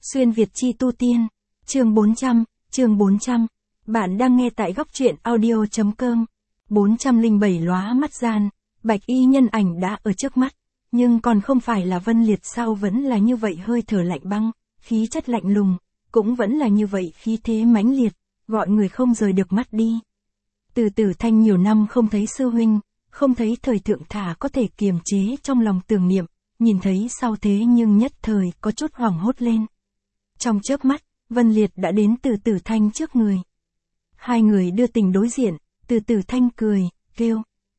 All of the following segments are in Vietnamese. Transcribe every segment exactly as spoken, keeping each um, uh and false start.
Xuyên Việt chi tu tiên. Chương bốn trăm, chương bốn trăm. Bạn đang nghe tại góc truyện audio.com. bốn trăm lẻ bảy lóa mắt gian, bạch y nhân ảnh đã ở trước mắt. Nhưng còn không phải là Vân Liệt sao, vẫn là như vậy hơi thở lạnh băng, khí chất lạnh lùng, cũng vẫn là như vậy khí thế mãnh liệt, gọi người không rời được mắt đi. Từ Tử Thanh nhiều năm không thấy sư huynh, không thấy thời thượng thả có thể kiềm chế trong lòng tưởng niệm, nhìn thấy sau thế nhưng nhất thời có chút hoảng hốt lên. Trong chớp mắt, Vân Liệt đã đến Từ Tử Thanh trước người. Hai người đưa tình đối diện, Từ Tử Thanh cười, kêu.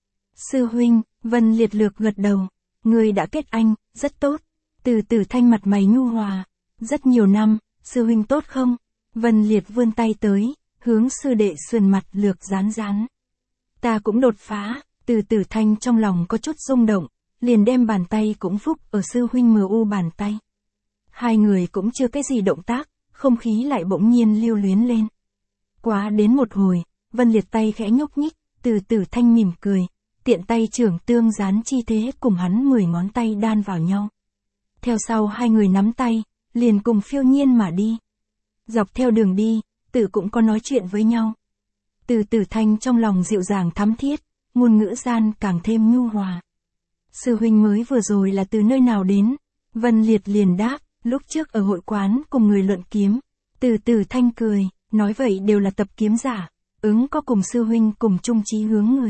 Sư huynh, Vân Liệt lược gật đầu. Người đã kết anh, rất tốt. Từ Tử Thanh mặt mày nhu hòa. Rất nhiều năm, sư huynh tốt không? Vân Liệt vươn tay tới, hướng sư đệ sườn mặt lược rán rán. Ta cũng đột phá. Từ Tử Thanh trong lòng có chút rung động, liền đem bàn tay cũng phúc ở sư huynh mờ u bàn tay. Hai người cũng chưa cái gì động tác, không khí lại bỗng nhiên lưu luyến lên. Quá đến một hồi, Vân Liệt tay khẽ nhúc nhích, Từ Tử Thanh mỉm cười, tiện tay trưởng tương dán chi thế cùng hắn mười ngón tay đan vào nhau. Theo sau hai người nắm tay, liền cùng phiêu nhiên mà đi. Dọc theo đường đi, Tử cũng có nói chuyện với nhau. Từ Tử Thanh trong lòng dịu dàng thắm thiết, ngôn ngữ gian càng thêm nhu hòa. Sư huynh mới vừa rồi là từ nơi nào đến? Vân Liệt liền đáp, lúc trước ở hội quán cùng người luận kiếm. Từ Tử Thanh cười, nói vậy đều là tập kiếm giả, ứng có cùng sư huynh cùng chung chí hướng người.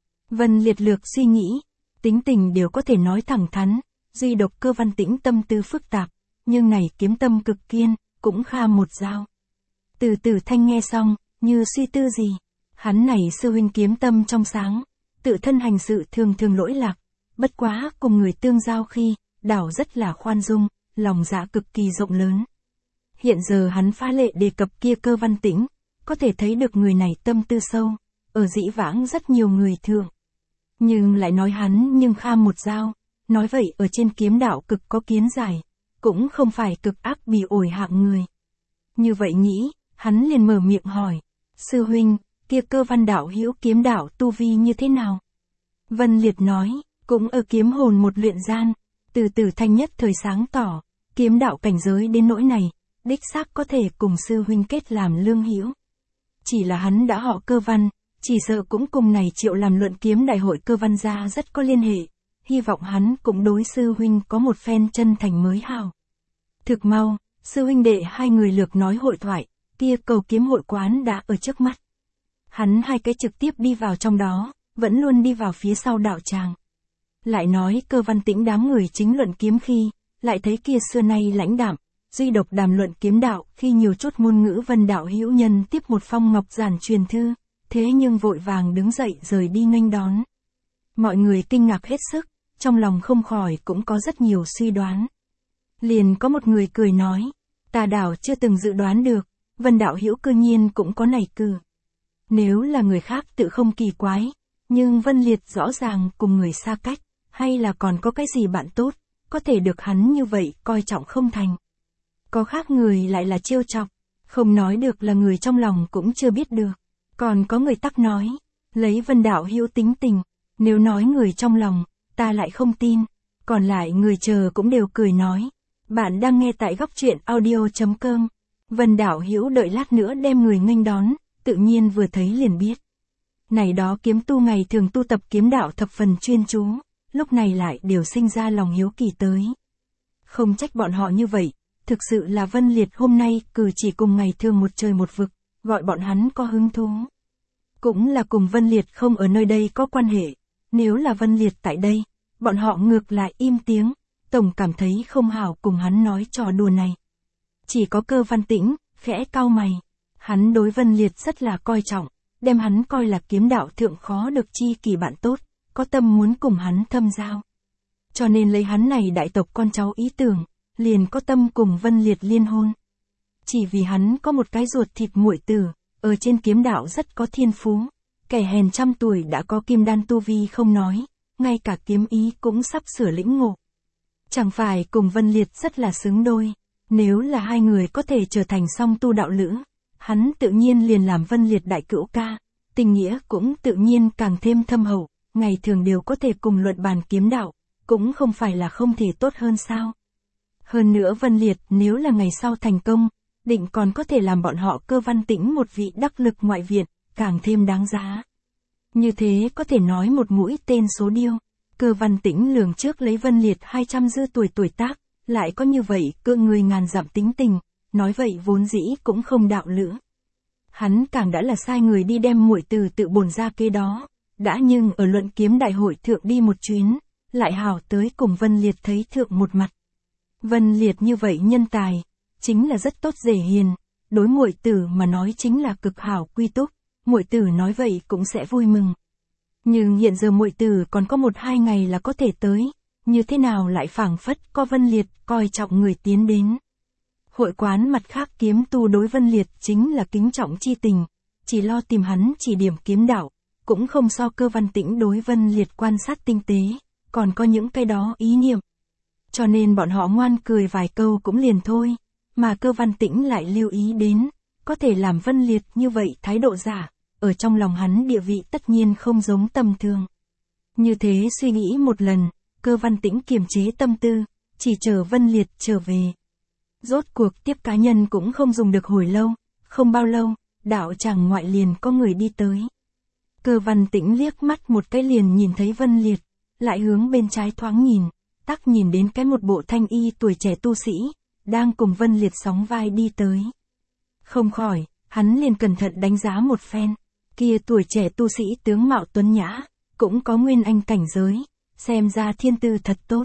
Vân Liệt lược suy nghĩ, tính tình đều có thể nói thẳng thắn, duy độc Cơ Văn Tĩnh tâm tư phức tạp, nhưng này kiếm tâm cực kiên, cũng kha một dao. Từ Tử Thanh nghe xong, như suy tư gì, hắn này sư huynh kiếm tâm trong sáng, tự thân hành sự thường thường lỗi lạc, bất quá cùng người tương giao khi, đảo rất là khoan dung, lòng dạ cực kỳ rộng lớn. Hiện giờ hắn phá lệ đề cập kia Cơ Văn Tĩnh, có thể thấy được người này tâm tư sâu, ở dĩ vãng rất nhiều người thường. Nhưng lại nói hắn nhưng kha một dao, nói vậy ở trên kiếm đạo cực có kiến giải, cũng không phải cực ác bỉ ổi hạng người. Như vậy nghĩ, hắn liền mở miệng hỏi, sư huynh, kia Cơ Văn đạo hữu kiếm đạo tu vi như thế nào? Vân Liệt nói, cũng ở kiếm hồn một luyện gian. Từ Tử Thanh nhất thời sáng tỏ, kiếm đạo cảnh giới đến nỗi này, đích xác có thể cùng sư huynh kết làm lương hữu. Chỉ là hắn đã họ Cơ Văn, chỉ sợ cũng cùng này Triệu làm luận kiếm đại hội Cơ Văn gia rất có liên hệ, hy vọng hắn cũng đối sư huynh có một phen chân thành mới hào. Thực mau, sư huynh đệ hai người lược nói hội thoại, kia cầu kiếm hội quán đã ở trước mắt. Hắn hai cái trực tiếp đi vào trong đó, vẫn luôn đi vào phía sau đạo tràng. Lại nói Cơ Văn Tĩnh đám người chính luận kiếm khi, lại thấy kia xưa nay lãnh đạm, duy độc đàm luận kiếm đạo khi nhiều chút ngôn ngữ Vân đạo hữu nhân tiếp một phong ngọc giản truyền thư, thế nhưng vội vàng đứng dậy rời đi nghênh đón. Mọi người kinh ngạc hết sức, trong lòng không khỏi cũng có rất nhiều suy đoán. Liền có một người cười nói, ta đảo chưa từng dự đoán được, Vân đạo hữu cư nhiên cũng có nảy cử. Nếu là người khác tự không kỳ quái, nhưng Vân Liệt rõ ràng cùng người xa cách, hay là còn có cái gì bạn tốt, có thể được hắn như vậy coi trọng không thành. Có khác người lại là trêu chọc, không nói được là người trong lòng cũng chưa biết được. Còn có người tắc nói, lấy Vân đạo hữu tính tình, nếu nói người trong lòng, ta lại không tin. Còn lại người chờ cũng đều cười nói, bạn đang nghe tại góc truyện audio.com. Vân đạo hữu đợi lát nữa đem người nghênh đón, tự nhiên vừa thấy liền biết. Này đó kiếm tu ngày thường tu tập kiếm đạo thập phần chuyên chú, lúc này lại đều sinh ra lòng hiếu kỳ tới. Không trách bọn họ như vậy, thực sự là Vân Liệt hôm nay cử chỉ cùng ngày thường một trời một vực, gọi bọn hắn có hứng thú. Cũng là cùng Vân Liệt không ở nơi đây có quan hệ, nếu là Vân Liệt tại đây, bọn họ ngược lại im tiếng, tổng cảm thấy không hảo cùng hắn nói trò đùa này. Chỉ có Cơ Văn Tĩnh, khẽ cau mày, hắn đối Vân Liệt rất là coi trọng, đem hắn coi là kiếm đạo thượng khó được chi kỳ bạn tốt, có tâm muốn cùng hắn thâm giao. Cho nên lấy hắn này đại tộc con cháu ý tưởng, liền có tâm cùng Vân Liệt liên hôn. Chỉ vì hắn có một cái ruột thịt muội tử, ở trên kiếm đạo rất có thiên phú, kẻ hèn trăm tuổi đã có kim đan tu vi không nói, ngay cả kiếm ý cũng sắp sửa lĩnh ngộ. Chẳng phải cùng Vân Liệt rất là xứng đôi, nếu là hai người có thể trở thành song tu đạo lữ, hắn tự nhiên liền làm Vân Liệt đại cữu ca, tình nghĩa cũng tự nhiên càng thêm thâm hậu, ngày thường đều có thể cùng luận bàn kiếm đạo, cũng không phải là không thể tốt hơn sao. Hơn nữa Vân Liệt nếu là ngày sau thành công, định còn có thể làm bọn họ Cơ Văn Tĩnh một vị đắc lực ngoại viện, càng thêm đáng giá. Như thế có thể nói một mũi tên số điêu. Cơ Văn Tĩnh lường trước lấy Vân Liệt hai trăm dư tuổi tuổi tác, lại có như vậy cựa người ngàn dặm tính tình, nói vậy vốn dĩ cũng không đạo lữ. Hắn càng đã là sai người đi đem muội từ tự bổn ra kế đó, đã nhưng ở luận kiếm đại hội thượng đi một chuyến, lại hảo tới cùng Vân Liệt thấy thượng một mặt. Vân Liệt như vậy nhân tài, chính là rất tốt dễ hiền, đối muội tử mà nói chính là cực hảo quy túc, muội tử nói vậy cũng sẽ vui mừng. Nhưng hiện giờ muội tử còn có một hai ngày là có thể tới, như thế nào lại phảng phất có Vân Liệt coi trọng người tiến đến. Hội quán mặt khác kiếm tu đối Vân Liệt chính là kính trọng chi tình, chỉ lo tìm hắn chỉ điểm kiếm đạo, cũng không so Cơ Văn Tĩnh đối Vân Liệt quan sát tinh tế, còn có những cái đó ý niệm. Cho nên bọn họ ngoan cười vài câu cũng liền thôi, mà Cơ Văn Tĩnh lại lưu ý đến, có thể làm Vân Liệt như vậy thái độ giả, ở trong lòng hắn địa vị tất nhiên không giống tầm thường. Như thế suy nghĩ một lần, Cơ Văn Tĩnh kiềm chế tâm tư, chỉ chờ Vân Liệt trở về. Rốt cuộc tiếp cá nhân cũng không dùng được hồi lâu, không bao lâu, đạo tràng ngoại liền có người đi tới. Cơ Văn Tĩnh liếc mắt một cái liền nhìn thấy Vân Liệt, lại hướng bên trái thoáng nhìn, tắc nhìn đến cái một bộ thanh y tuổi trẻ tu sĩ, đang cùng Vân Liệt sóng vai đi tới. Không khỏi, hắn liền cẩn thận đánh giá một phen, kia tuổi trẻ tu sĩ tướng mạo tuấn nhã, cũng có nguyên anh cảnh giới, xem ra thiên tư thật tốt.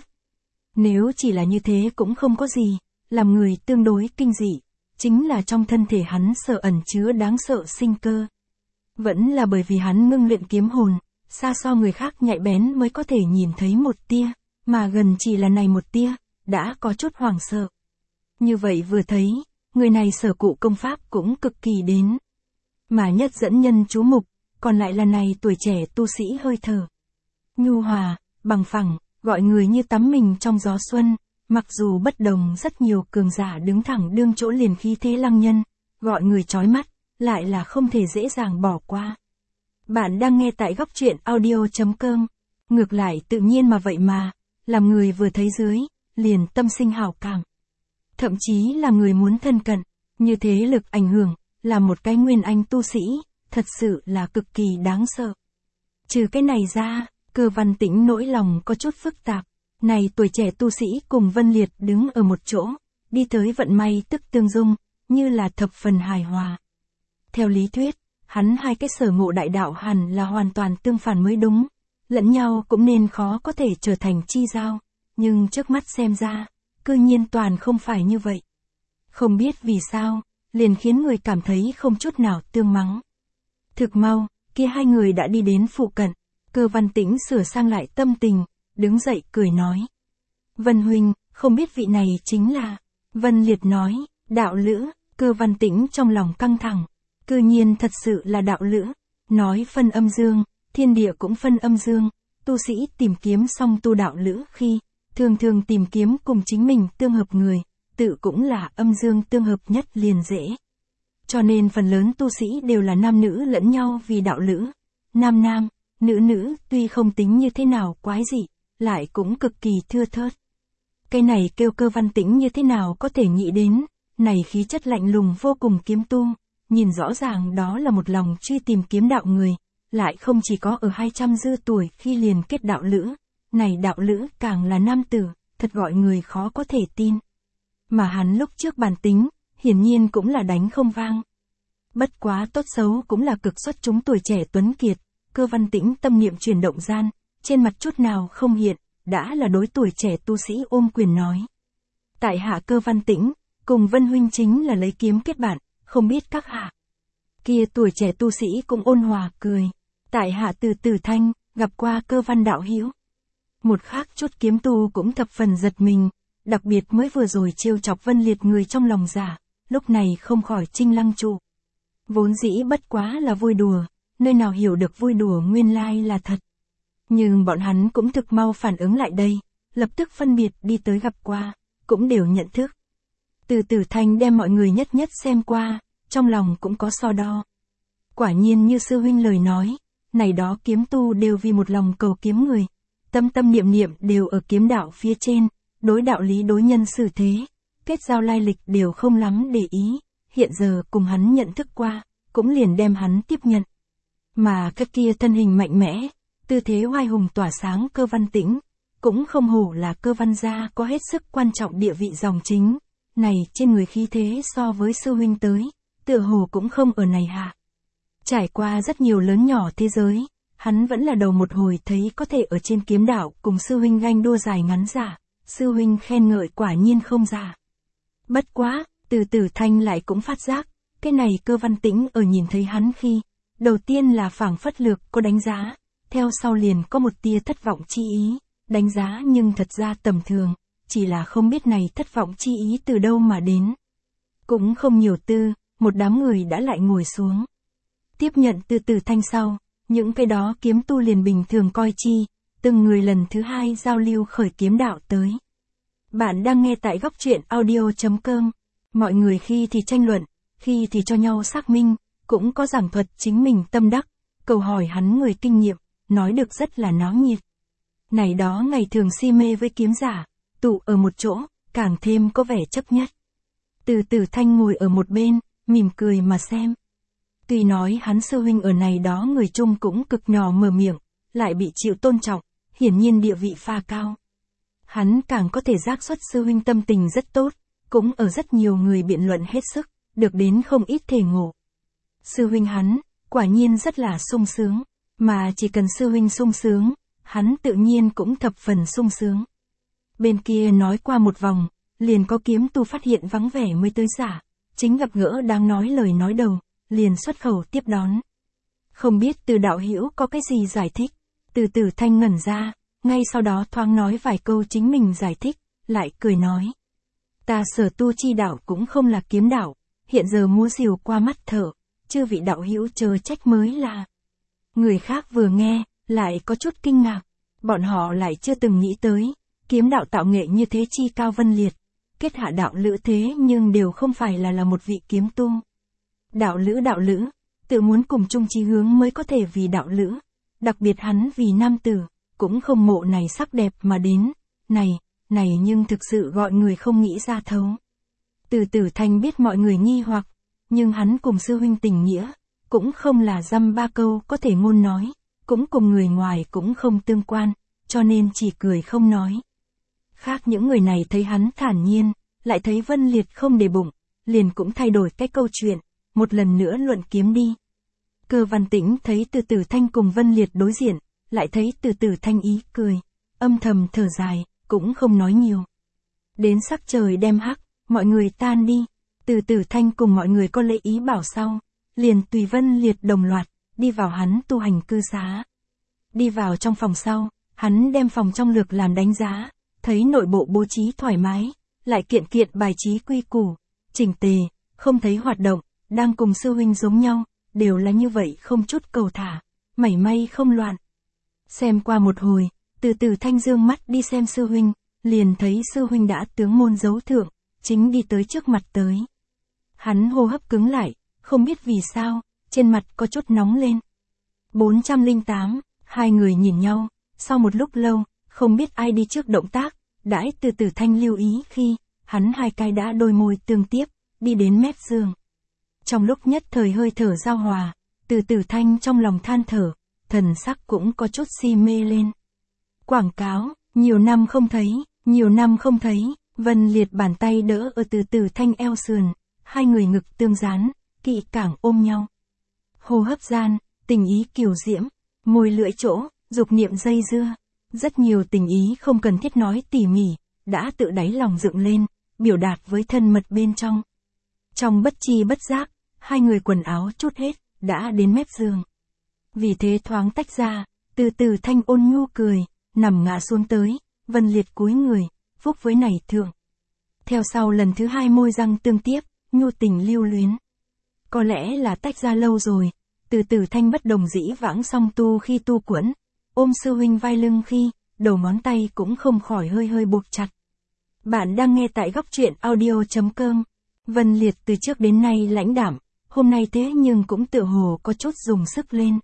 Nếu chỉ là như thế cũng không có gì, làm người tương đối kinh dị, chính là trong thân thể hắn sợ ẩn chứa đáng sợ sinh cơ. Vẫn là bởi vì hắn ngưng luyện kiếm hồn, xa so người khác nhạy bén mới có thể nhìn thấy một tia, mà gần chỉ là này một tia, đã có chút hoảng sợ. Như vậy vừa thấy, người này sở cụ công pháp cũng cực kỳ đến. Mà nhất dẫn nhân chú mục, còn lại là này tuổi trẻ tu sĩ hơi thở. Nhu hòa, bằng phẳng, gọi người như tắm mình trong gió xuân, mặc dù bất đồng rất nhiều cường giả đứng thẳng đương chỗ liền khí thế lăng nhân, gọi người chói mắt, lại là không thể dễ dàng bỏ qua. Bạn đang nghe tại góc truyện audio chấm com. Ngược lại tự nhiên mà vậy mà, làm người vừa thấy dưới, liền tâm sinh hảo cảm. Thậm chí là người muốn thân cận, như thế lực ảnh hưởng, là một cái nguyên anh tu sĩ, thật sự là cực kỳ đáng sợ. Trừ cái này ra, Cơ Văn Tĩnh nỗi lòng có chút phức tạp. Này tuổi trẻ tu sĩ cùng Vân Liệt đứng ở một chỗ, đi tới vận may tức tương dung, như là thập phần hài hòa. Theo lý thuyết, hắn hai cái sở ngộ đại đạo hẳn là hoàn toàn tương phản mới đúng, lẫn nhau cũng nên khó có thể trở thành chi giao, nhưng trước mắt xem ra, cư nhiên toàn không phải như vậy. Không biết vì sao, liền khiến người cảm thấy không chút nào tương mắng. Thực mau, kia hai người đã đi đến phụ cận, Cơ Văn Tĩnh sửa sang lại tâm tình, đứng dậy cười nói. Vân huynh, không biết vị này chính là... Vân Liệt nói, đạo lữ. Cơ Văn Tĩnh trong lòng căng thẳng. Cư nhiên thật sự là đạo lữ. Nói phân âm dương, thiên địa cũng phân âm dương. Tu sĩ tìm kiếm xong tu đạo lữ khi, thường thường tìm kiếm cùng chính mình tương hợp người, tự cũng là âm dương tương hợp nhất liền dễ. Cho nên phần lớn tu sĩ đều là nam nữ lẫn nhau vì đạo lữ. Nam nam, nữ nữ tuy không tính như thế nào quái dị, lại cũng cực kỳ thưa thớt. Cái này kêu Cơ Văn Tĩnh như thế nào có thể nghĩ đến, này khí chất lạnh lùng vô cùng kiếm tu, nhìn rõ ràng đó là một lòng truy tìm kiếm đạo người, lại không chỉ có ở hai trăm dư tuổi khi liền kết đạo lữ, này đạo lữ càng là nam tử, thật gọi người khó có thể tin. Mà hắn lúc trước bản tính, hiển nhiên cũng là đánh không vang. Bất quá tốt xấu cũng là cực xuất chúng tuổi trẻ tuấn kiệt, Cơ Văn Tĩnh tâm niệm chuyển động gian, trên mặt chút nào không hiện, đã là đối tuổi trẻ tu sĩ ôm quyền nói. Tại hạ Cơ Văn Tĩnh, cùng Vân huynh chính là lấy kiếm kết bạn, không biết các hạ. Kia tuổi trẻ tu sĩ cũng ôn hòa cười. Tại hạ Từ Tử Thanh, gặp qua Cơ Văn đạo hữu. Một khác chút kiếm tu cũng thập phần giật mình, đặc biệt mới vừa rồi trêu chọc Vân Liệt người trong lòng giả, lúc này không khỏi chinh lăng trụ. Vốn dĩ bất quá là vui đùa, nơi nào hiểu được vui đùa nguyên lai là thật. Nhưng bọn hắn cũng thực mau phản ứng lại đây, lập tức phân biệt đi tới gặp qua, cũng đều nhận thức. Từ Tử Thanh đem mọi người nhất nhất xem qua, trong lòng cũng có so đo. Quả nhiên như sư huynh lời nói, này đó kiếm tu đều vì một lòng cầu kiếm người, tâm tâm niệm niệm đều ở kiếm đạo phía trên, đối đạo lý đối nhân xử thế, kết giao lai lịch đều không lắm để ý, hiện giờ cùng hắn nhận thức qua, cũng liền đem hắn tiếp nhận. Mà cái kia thân hình mạnh mẽ, tư thế oai hùng tỏa sáng Cơ Văn Tĩnh, cũng không hổ là Cơ Văn gia có hết sức quan trọng địa vị dòng chính, này trên người khí thế so với sư huynh tới, tựa hồ cũng không ở này hạ. Trải qua rất nhiều lớn nhỏ thế giới, hắn vẫn là đầu một hồi thấy có thể ở trên kiếm đạo cùng sư huynh ganh đua dài ngắn giả, sư huynh khen ngợi quả nhiên không giả. Bất quá, từ từ Thanh lại cũng phát giác, cái này Cơ Văn Tĩnh ở nhìn thấy hắn khi, đầu tiên là phảng phất lược có đánh giá, theo sau liền có một tia thất vọng chi ý, đánh giá nhưng thật ra tầm thường, chỉ là không biết này thất vọng chi ý từ đâu mà đến. Cũng không nhiều tư, một đám người đã lại ngồi xuống. Tiếp nhận từ từ Thanh sau, những cái đó kiếm tu liền bình thường coi chi, từng người lần thứ hai giao lưu khởi kiếm đạo tới. Bạn đang nghe tại góc truyện audio.com, mọi người khi thì tranh luận, khi thì cho nhau xác minh, cũng có giảng thuật chính mình tâm đắc, cầu hỏi hắn người kinh nghiệm, nói được rất là náo nhiệt. Này đó ngày thường si mê với kiếm giả, tụ ở một chỗ, càng thêm có vẻ chấp nhất. Từ từ Thanh ngồi ở một bên, mỉm cười mà xem. Tuy nói hắn sư huynh ở này đó người chung cũng cực nhỏ mở miệng, lại bị chịu tôn trọng, hiển nhiên địa vị pha cao. Hắn càng có thể giác xuất sư huynh tâm tình rất tốt, cũng ở rất nhiều người biện luận hết sức, được đến không ít thể ngộ. Sư huynh hắn, quả nhiên rất là sung sướng, mà chỉ cần sư huynh sung sướng, hắn tự nhiên cũng thập phần sung sướng. Bên kia nói qua một vòng, liền có kiếm tu phát hiện vắng vẻ mới tới giả, chính gặp gỡ đang nói lời nói đầu, liền xuất khẩu tiếp đón. Không biết từ đạo hữu có cái gì giải thích, từ từ Thanh ngẩn ra, ngay sau đó thoáng nói vài câu chính mình giải thích, lại cười nói. Ta sở tu chi đạo cũng không là kiếm đạo, hiện giờ múa rìu qua mắt thở, chư vị đạo hữu chớ trách mới là. Người khác vừa nghe, lại có chút kinh ngạc, bọn họ lại chưa từng nghĩ tới, kiếm đạo tạo nghệ như thế chi cao vân liệt, kết hạ đạo lữ thế nhưng đều không phải là là một vị kiếm tu. Đạo lữ đạo lữ, tự muốn cùng chung chí hướng mới có thể vì đạo lữ, đặc biệt hắn vì nam tử, cũng không mộ này sắc đẹp mà đến, này, này nhưng thực sự gọi người không nghĩ ra thấu. Từ từ Thanh biết mọi người nghi hoặc, nhưng hắn cùng sư huynh tình nghĩa, cũng không là dăm ba câu có thể ngôn nói, cũng cùng người ngoài cũng không tương quan, cho nên chỉ cười không nói. Khác những người này thấy hắn thản nhiên, lại thấy Vân Liệt không để bụng, liền cũng thay đổi cái câu chuyện, một lần nữa luận kiếm đi. Cơ Văn Tĩnh thấy từ từ Thanh cùng Vân Liệt đối diện, lại thấy từ từ Thanh ý cười, âm thầm thở dài, cũng không nói nhiều. Đến sắc trời đem hắc, mọi người tan đi, từ từ Thanh cùng mọi người có lễ ý bảo sau, liền tùy Vân Liệt đồng loạt, đi vào hắn tu hành cư xá. Đi vào trong phòng sau, hắn đem phòng trong lược làm đánh giá, thấy nội bộ bố trí thoải mái, lại kiện kiện bài trí quy củ, chỉnh tề, không thấy hoạt động, đang cùng sư huynh giống nhau, đều là như vậy không chút cầu thả, mảy may không loạn. Xem qua một hồi, từ từ Thanh dương mắt đi xem sư huynh, liền thấy sư huynh đã tướng môn dấu thượng, chính đi tới trước mặt tới. Hắn hô hấp cứng lại, không biết vì sao, trên mặt có chút nóng lên. bốn trăm lẻ tám, hai người nhìn nhau, sau một lúc lâu, không biết ai đi trước động tác, đãi từ từ Thanh lưu ý khi, hắn hai cái đã đôi môi tương tiếp, đi đến mép giường. Trong lúc nhất thời hơi thở giao hòa, từ từ Thanh trong lòng than thở, thần sắc cũng có chút si mê lên. Quảng cáo, nhiều năm không thấy, nhiều năm không thấy, Vân Liệt bàn tay đỡ ở từ từ Thanh eo sườn, hai người ngực tương dán, kỵ cảng ôm nhau. Hô hấp gian, tình ý kiều diễm, môi lưỡi chỗ, dục niệm dây dưa, rất nhiều tình ý không cần thiết nói tỉ mỉ, đã tự đáy lòng dựng lên, biểu đạt với thân mật bên trong. Trong bất chi bất giác, hai người quần áo chút hết, đã đến mép giường. Vì thế thoáng tách ra, từ từ Thanh ôn nhu cười, nằm ngã xuống tới, Vân Liệt cúi người, phúc với nảy thượng. Theo sau lần thứ hai môi răng tương tiếp, nhu tình lưu luyến. Có lẽ là tách ra lâu rồi, từ từ Thanh bất đồng dĩ vãng song tu khi tu quẫn, ôm sư huynh vai lưng khi, đầu ngón tay cũng không khỏi hơi hơi buộc chặt. Bạn đang nghe tại góc truyện audio.com. Vân Liệt từ trước đến nay lãnh đạm, hôm nay thế nhưng cũng tựa hồ có chút dùng sức lên.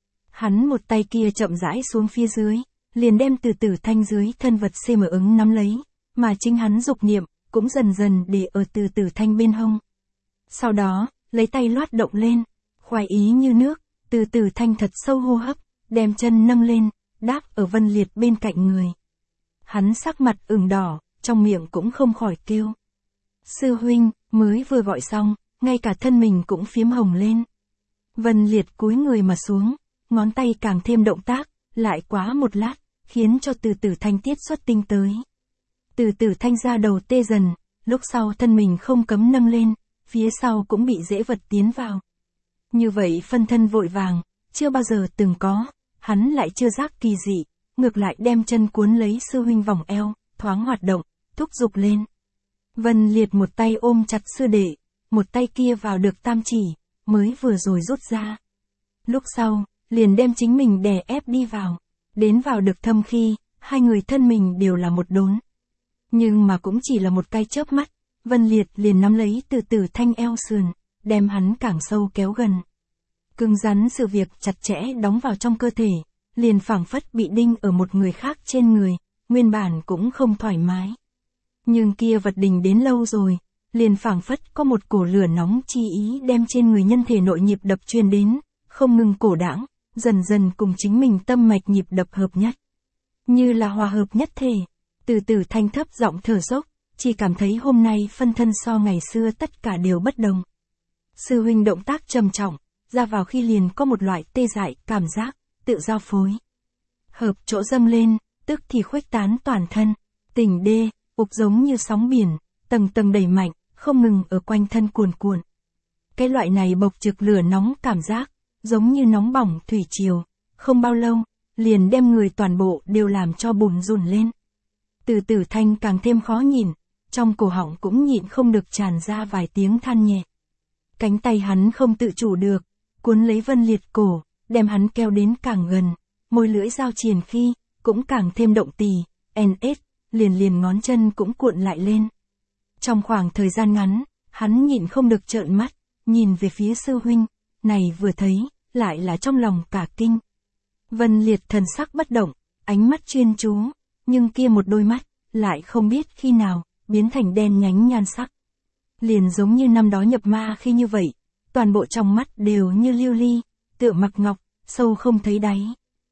Hắn một tay kia chậm rãi xuống phía dưới, liền đem từ từ Thanh dưới thân vật xê mở ứng nắm lấy, mà chính hắn dục niệm, cũng dần dần để ở Từ Tử Thanh bên hông. Sau đó, lấy tay loát động lên, khoái ý như nước, Từ Tử Thanh thật sâu hô hấp, đem chân nâng lên, đáp ở Vân Liệt bên cạnh người. Hắn sắc mặt ửng đỏ, trong miệng cũng không khỏi kêu. Sư huynh, mới vừa gọi xong, ngay cả thân mình cũng phiếm hồng lên. Vân Liệt cúi người mà xuống, ngón tay càng thêm động tác, lại quá một lát, khiến cho Từ Tử Thanh tiết xuất tinh tới. Từ Tử Thanh ra đầu tê dần, lúc sau thân mình không cấm nâng lên, phía sau cũng bị dễ vật tiến vào. Như vậy phân thân vội vàng, chưa bao giờ từng có, hắn lại chưa giác kỳ dị, ngược lại đem chân cuốn lấy sư huynh vòng eo, thoáng hoạt động, thúc giục lên. Vân Liệt một tay ôm chặt sư đệ, một tay kia vào được tam chỉ, mới vừa rồi rút ra. Lúc sau, liền đem chính mình đè ép đi vào, đến vào được thâm khi, hai người thân mình đều là một đốn. Nhưng mà cũng chỉ là một cái chớp mắt, Vân Liệt liền nắm lấy Từ Tử Thanh eo sườn, đem hắn càng sâu kéo gần. Cứng rắn sự việc chặt chẽ đóng vào trong cơ thể, liền phảng phất bị đinh ở một người khác trên người, nguyên bản cũng không thoải mái. Nhưng kia vật đình đến lâu rồi, liền phảng phất có một cổ lửa nóng chi ý đem trên người nhân thể nội nhịp đập truyền đến, không ngừng cổ đãng, dần dần cùng chính mình tâm mạch nhịp đập hợp nhất. Như là hòa hợp nhất thể, Từ Tử Thanh thấp giọng thở dốc, chỉ cảm thấy hôm nay phân thân so ngày xưa tất cả đều bất đồng. Sư huynh động tác trầm trọng, ra vào khi liền có một loại tê dại cảm giác, tự giao phối. Hợp chỗ dâng lên, tức thì khuếch tán toàn thân, tỉnh đê, ục giống như sóng biển, tầng tầng đầy mạnh, không ngừng ở quanh thân cuồn cuộn. Cái loại này bộc trực lửa nóng cảm giác, giống như nóng bỏng thủy triều, không bao lâu, liền đem người toàn bộ đều làm cho bùn rùn lên. Từ Tử Thanh càng thêm khó nhìn, trong cổ họng cũng nhịn không được tràn ra vài tiếng than nhẹ. Cánh tay hắn không tự chủ được, cuốn lấy Vân Liệt cổ, đem hắn kéo đến càng gần, môi lưỡi giao triền khi, cũng càng thêm động tì, en ết, liền liền ngón chân cũng cuộn lại lên. Trong khoảng thời gian ngắn, hắn nhịn không được trợn mắt, nhìn về phía sư huynh, này vừa thấy, lại là trong lòng cả kinh. Vân Liệt thần sắc bất động, ánh mắt chuyên chú, nhưng kia một đôi mắt, lại không biết khi nào, biến thành đen nhánh nhan sắc. Liền giống như năm đó nhập ma khi như vậy, toàn bộ trong mắt đều như lưu ly, tựa mặc ngọc, sâu không thấy đáy.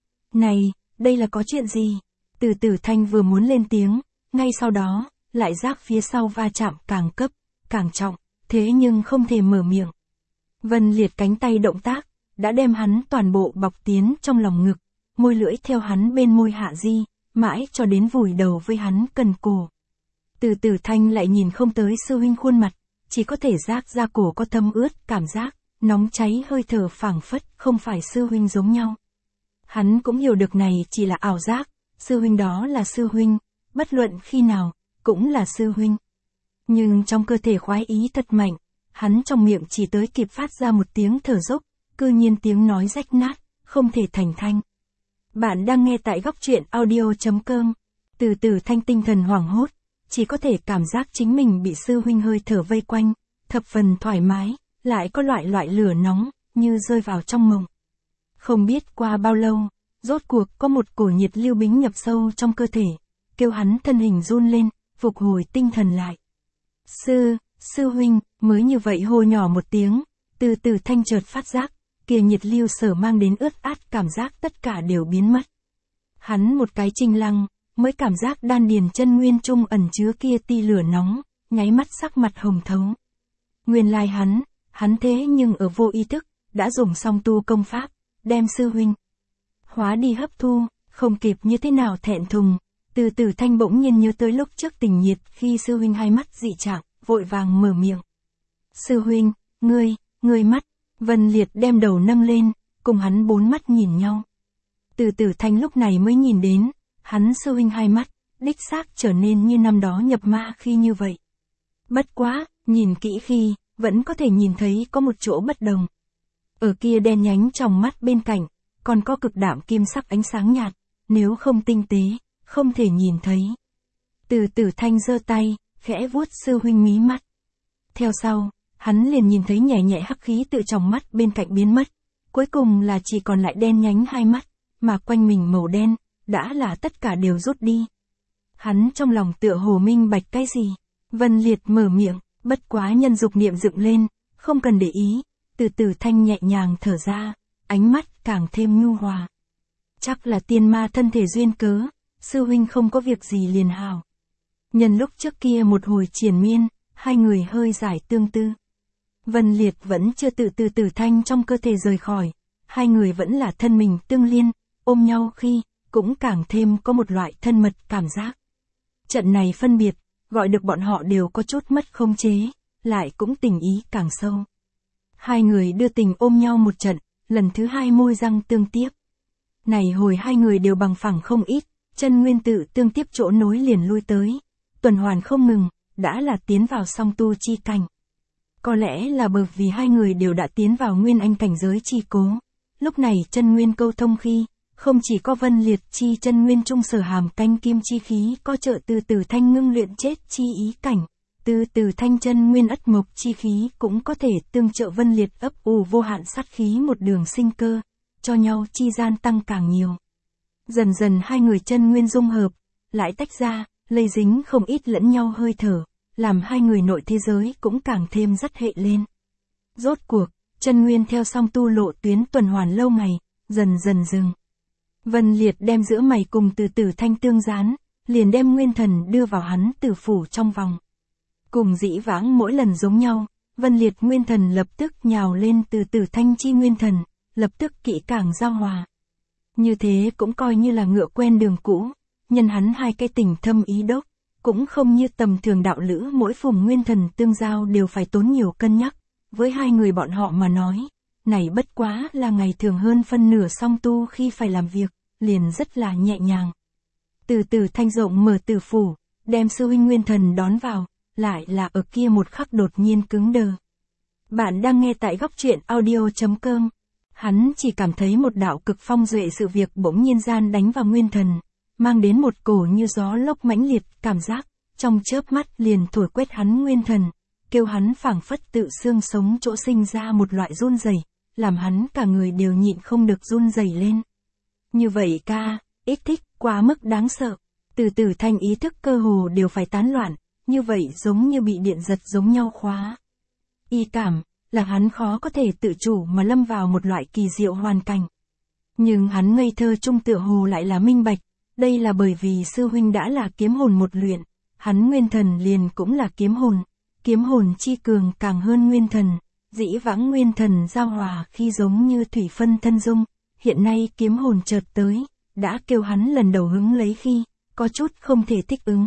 Này, đây là có chuyện gì? Từ Tử Thanh vừa muốn lên tiếng, ngay sau đó, lại giác phía sau va chạm càng cấp, càng trọng, thế nhưng không thể mở miệng. Vân Liệt cánh tay động tác, đã đem hắn toàn bộ bọc tiến trong lòng ngực, môi lưỡi theo hắn bên môi hạ di, mãi cho đến vùi đầu với hắn cần cổ. Từ Tử Thanh lại nhìn không tới sư huynh khuôn mặt, chỉ có thể giác ra cổ có thâm ướt cảm giác, nóng cháy hơi thở phảng phất không phải sư huynh giống nhau. Hắn cũng hiểu được này chỉ là ảo giác, sư huynh đó là sư huynh, bất luận khi nào, cũng là sư huynh. Nhưng trong cơ thể khoái ý thật mạnh, hắn trong miệng chỉ tới kịp phát ra một tiếng thở dốc, cư nhiên tiếng nói rách nát, không thể thành thanh. Bạn đang nghe tại góc truyện audio chấm com. Từ Tử Thanh tinh thần hoảng hốt, chỉ có thể cảm giác chính mình bị sư huynh hơi thở vây quanh, thập phần thoải mái, lại có loại loại lửa nóng, như rơi vào trong mộng. Không biết qua bao lâu, rốt cuộc có một cổ nhiệt lưu bính nhập sâu trong cơ thể, kêu hắn thân hình run lên, phục hồi tinh thần lại. Sư, sư huynh, mới như vậy hô nhỏ một tiếng, Từ Tử Thanh chợt phát giác, kia nhiệt lưu sở mang đến ướt át cảm giác tất cả đều biến mất. Hắn một cái chinh lăng, mới cảm giác đan điền chân nguyên trung ẩn chứa kia ti lửa nóng, nháy mắt sắc mặt hồng thấu. Nguyên lai hắn, hắn thế nhưng ở vô ý thức, đã dùng xong tu công pháp, đem sư huynh hóa đi hấp thu, không kịp như thế nào thẹn thùng. Từ Tử Thanh bỗng nhiên nhớ tới lúc trước tình nhiệt khi sư huynh hai mắt dị trạng, vội vàng mở miệng. Sư huynh, ngươi, ngươi mắt. Vân Liệt đem đầu nâng lên, cùng hắn bốn mắt nhìn nhau. Từ Tử Thanh lúc này mới nhìn đến, hắn sư huynh hai mắt, đích xác trở nên như năm đó nhập ma khi như vậy. Bất quá, nhìn kỹ khi, vẫn có thể nhìn thấy có một chỗ bất đồng. Ở kia đen nhánh trong mắt bên cạnh, còn có cực đạm kim sắc ánh sáng nhạt, nếu không tinh tế, không thể nhìn thấy. Từ Tử Thanh giơ tay, khẽ vuốt sư huynh mí mắt. Theo sau, hắn liền nhìn thấy nhẹ nhẹ hắc khí tự trong mắt bên cạnh biến mất, cuối cùng là chỉ còn lại đen nhánh hai mắt, mà quanh mình màu đen, đã là tất cả đều rút đi. Hắn trong lòng tựa hồ minh bạch cái gì. Vân Liệt mở miệng, bất quá nhân dục niệm dựng lên, không cần để ý, từ từ thanh nhẹ nhàng thở ra, ánh mắt càng thêm nhu hòa. Chắc là tiên ma thân thể duyên cớ, sư huynh không có việc gì liền hào. Nhân lúc trước kia một hồi triền miên, hai người hơi giải tương tư. Vân Liệt vẫn chưa tự từ tử thanh trong cơ thể rời khỏi, hai người vẫn là thân mình tương liên, ôm nhau khi, cũng càng thêm có một loại thân mật cảm giác. Trận này phân biệt, gọi được bọn họ đều có chút mất khống chế, lại cũng tình ý càng sâu. Hai người đưa tình ôm nhau một trận, lần thứ hai môi răng tương tiếp. Này hồi hai người đều bằng phẳng không ít, chân nguyên tự tương tiếp chỗ nối liền lui tới, tuần hoàn không ngừng, đã là tiến vào song tu chi cảnh. Có lẽ là bởi vì hai người đều đã tiến vào nguyên anh cảnh giới chi cố, lúc này chân nguyên câu thông khi, không chỉ có Vân Liệt chi chân nguyên trung sở hàm canh kim chi khí có trợ từ từ thanh ngưng luyện chết chi ý cảnh, từ từ thanh chân nguyên ất mộc chi khí cũng có thể tương trợ Vân Liệt ấp ủ vô hạn sát khí một đường sinh cơ, cho nhau chi gian tăng càng nhiều. Dần dần hai người chân nguyên dung hợp, lại tách ra, lây dính không ít lẫn nhau hơi thở, làm hai người nội thế giới cũng càng thêm dắt hệ lên. Rốt cuộc, chân nguyên theo song tu lộ tuyến tuần hoàn lâu ngày, dần dần dừng. Vân Liệt đem giữa mày cùng từ từ thanh tương gián, liền đem nguyên thần đưa vào hắn tử phủ trong vòng. Cùng dĩ vãng mỗi lần giống nhau, Vân Liệt nguyên thần lập tức nhào lên từ từ thanh chi nguyên thần, lập tức kỹ càng giao hòa. Như thế cũng coi như là ngựa quen đường cũ, nhân hắn hai cái tình thâm ý đốc, cũng không như tầm thường đạo lữ mỗi phùng nguyên thần tương giao đều phải tốn nhiều cân nhắc, với hai người bọn họ mà nói, này bất quá là ngày thường hơn phân nửa song tu khi phải làm việc, liền rất là nhẹ nhàng. Từ từ thanh rộng mở tử phủ, đem sư huynh nguyên thần đón vào, lại là ở kia một khắc đột nhiên cứng đờ. Bạn đang nghe tại góc truyện audio chấm com. Hắn chỉ cảm thấy một đạo cực phong duệ sự việc bỗng nhiên gian đánh vào nguyên thần, mang đến một cổ như gió lốc mãnh liệt cảm giác, trong chớp mắt liền thổi quét hắn nguyên thần, kêu hắn phảng phất tự xương sống chỗ sinh ra một loại run rẩy, làm hắn cả người đều nhịn không được run rẩy lên. Như vậy ca, ích thích, quá mức đáng sợ, từ từ thanh ý thức cơ hồ đều phải tán loạn, như vậy giống như bị điện giật giống nhau khóa. Y cảm, là hắn khó có thể tự chủ mà lâm vào một loại kỳ diệu hoàn cảnh. Nhưng hắn ngây thơ trung tựa hồ lại là minh bạch, đây là bởi vì sư huynh đã là kiếm hồn một luyện, hắn nguyên thần liền cũng là kiếm hồn, kiếm hồn chi cường càng hơn nguyên thần, dĩ vãng nguyên thần giao hòa khi giống như thủy phân thân dung, hiện nay kiếm hồn chợt tới, đã kêu hắn lần đầu hứng lấy khi, có chút không thể thích ứng.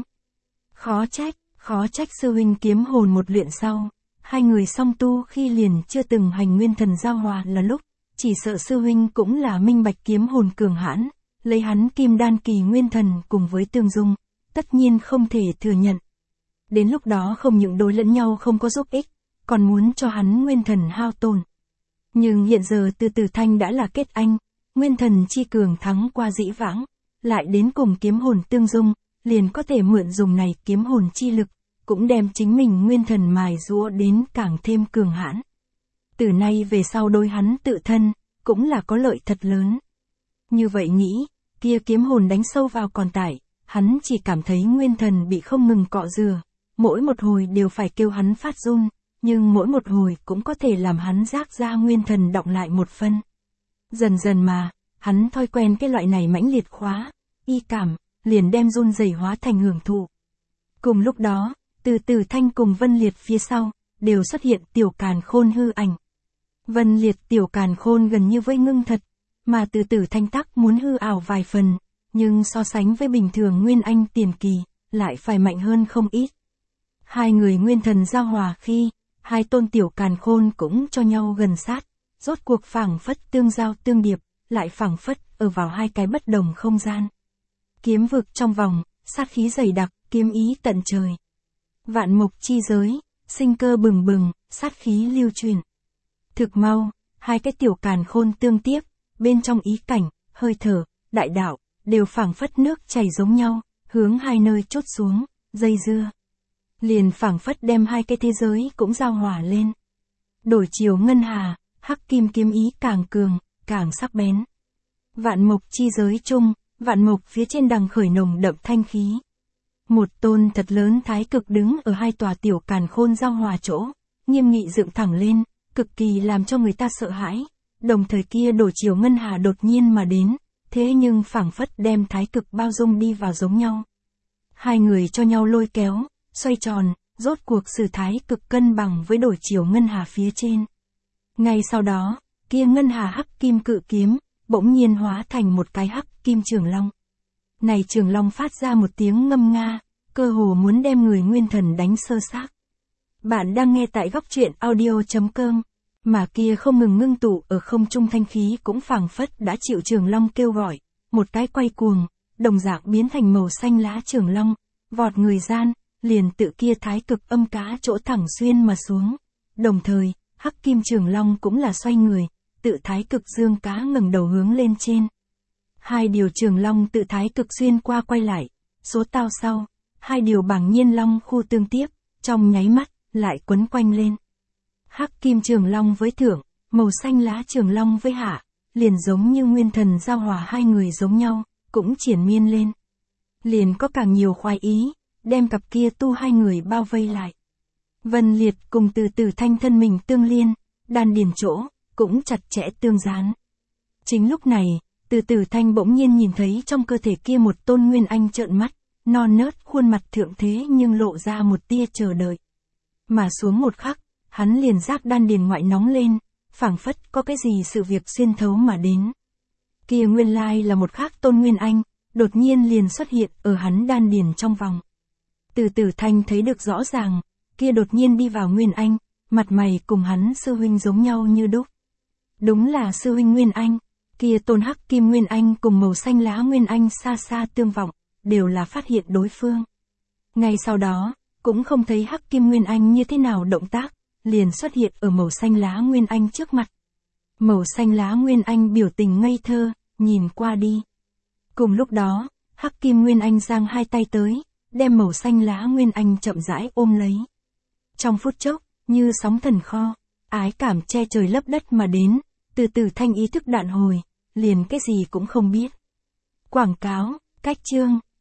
Khó trách, khó trách sư huynh kiếm hồn một luyện sau. Hai người song tu khi liền chưa từng hành nguyên thần giao hòa là lúc, chỉ sợ sư huynh cũng là minh bạch kiếm hồn cường hãn, lấy hắn kim đan kỳ nguyên thần cùng với tương dung, tất nhiên không thể thừa nhận. Đến lúc đó không những đối lẫn nhau không có giúp ích, còn muốn cho hắn nguyên thần hao tổn. Nhưng hiện giờ từ từ thanh đã là kết anh, nguyên thần chi cường thắng qua dĩ vãng, lại đến cùng kiếm hồn tương dung, liền có thể mượn dùng này kiếm hồn chi lực, cũng đem chính mình nguyên thần mài giũa đến càng thêm cường hãn. Từ nay về sau đôi hắn tự thân, cũng là có lợi thật lớn. Như vậy nghĩ, kia kiếm hồn đánh sâu vào còn tải, hắn chỉ cảm thấy nguyên thần bị không ngừng cọ rửa, mỗi một hồi đều phải kêu hắn phát run, nhưng mỗi một hồi cũng có thể làm hắn rác ra nguyên thần đọng lại một phân. Dần dần mà, hắn thói quen cái loại này mãnh liệt khóa, y cảm, liền đem run rẩy hóa thành hưởng thụ. Cùng lúc đó, từ từ thanh cùng Vân Liệt phía sau, đều xuất hiện tiểu càn khôn hư ảnh. Vân Liệt tiểu càn khôn gần như với ngưng thật, mà từ từ thanh tắc muốn hư ảo vài phần, nhưng so sánh với bình thường nguyên anh tiền kỳ, lại phải mạnh hơn không ít. Hai người nguyên thần giao hòa khi, hai tôn tiểu càn khôn cũng cho nhau gần sát, rốt cuộc phảng phất tương giao tương điệp, lại phảng phất ở vào hai cái bất đồng không gian. Kiếm vực trong vòng, sát khí dày đặc, kiếm ý tận trời. Vạn mục chi giới, sinh cơ bừng bừng, sát khí lưu truyền. Thực mau, hai cái tiểu càn khôn tương tiếp, bên trong ý cảnh, hơi thở, đại đạo, đều phảng phất nước chảy giống nhau, hướng hai nơi chốt xuống, dây dưa. Liền phảng phất đem hai cái thế giới cũng giao hòa lên. Đổi chiều ngân hà, hắc kim kiếm ý càng cường, càng sắc bén. Vạn mục chi giới chung, vạn mục phía trên đằng khởi nồng đậm thanh khí. Một tôn thật lớn thái cực đứng ở hai tòa tiểu càn khôn giao hòa chỗ, nghiêm nghị dựng thẳng lên, cực kỳ làm cho người ta sợ hãi. Đồng thời kia đổ chiều ngân hà đột nhiên mà đến, thế nhưng phảng phất đem thái cực bao dung đi vào giống nhau. Hai người cho nhau lôi kéo, xoay tròn, rốt cuộc sự thái cực cân bằng với đổi chiều ngân hà phía trên. Ngay sau đó, kia ngân hà hắc kim cự kiếm, bỗng nhiên hóa thành một cái hắc kim trường long. Này trường long phát ra một tiếng ngâm nga, cơ hồ muốn đem người nguyên thần đánh sơ xác. Bạn đang nghe tại góc truyện audio chấm com, mà kia không ngừng ngưng tụ ở không trung thanh khí cũng phảng phất đã chịu trường long kêu gọi, một cái quay cuồng, đồng dạng biến thành màu xanh lá trường long, vọt người gian, liền tự kia thái cực âm cá chỗ thẳng xuyên mà xuống. Đồng thời, hắc kim trường long cũng là xoay người, tự thái cực dương cá ngẩng đầu hướng lên trên. Hai điều trường long tự thái cực xuyên qua quay lại, số tao sau, hai điều bảng nhiên long khu tương tiếp, trong nháy mắt, lại quấn quanh lên. Hắc kim trường long với thượng, màu xanh lá trường long với hạ, liền giống như nguyên thần giao hòa hai người giống nhau, cũng triển miên lên. Liền có càng nhiều khoái ý, đem cặp kia tu hai người bao vây lại. Vân Liệt cùng Từ Tử Thanh thân mình tương liên, đan điền chỗ, cũng chặt chẽ tương dán. Chính lúc này, Từ Tử Thanh bỗng nhiên nhìn thấy trong cơ thể kia một tôn nguyên anh trợn mắt, non nớt khuôn mặt thượng thế nhưng lộ ra một tia chờ đợi. Mà xuống một khắc, hắn liền giác đan điền ngoại nóng lên, phảng phất có cái gì sự việc xuyên thấu mà đến. Kia nguyên lai là một khác tôn nguyên anh, đột nhiên liền xuất hiện ở hắn đan điền trong vòng. Từ Tử Thanh thấy được rõ ràng, kia đột nhiên đi vào nguyên anh, mặt mày cùng hắn sư huynh giống nhau như đúc. Đúng là sư huynh nguyên anh, kia tôn hắc kim nguyên anh cùng màu xanh lá nguyên anh xa xa tương vọng, đều là phát hiện đối phương. Ngay sau đó, cũng không thấy hắc kim nguyên anh như thế nào động tác, liền xuất hiện ở màu xanh lá nguyên anh trước mặt. Màu xanh lá nguyên anh biểu tình ngây thơ, nhìn qua đi. Cùng lúc đó, hắc kim nguyên anh giang hai tay tới, đem màu xanh lá nguyên anh chậm rãi ôm lấy. Trong phút chốc, như sóng thần kho, ái cảm che trời lấp đất mà đến, Từ Tử Thanh ý thức đạn hồi, liền cái gì cũng không biết. Quảng cáo, cách chương.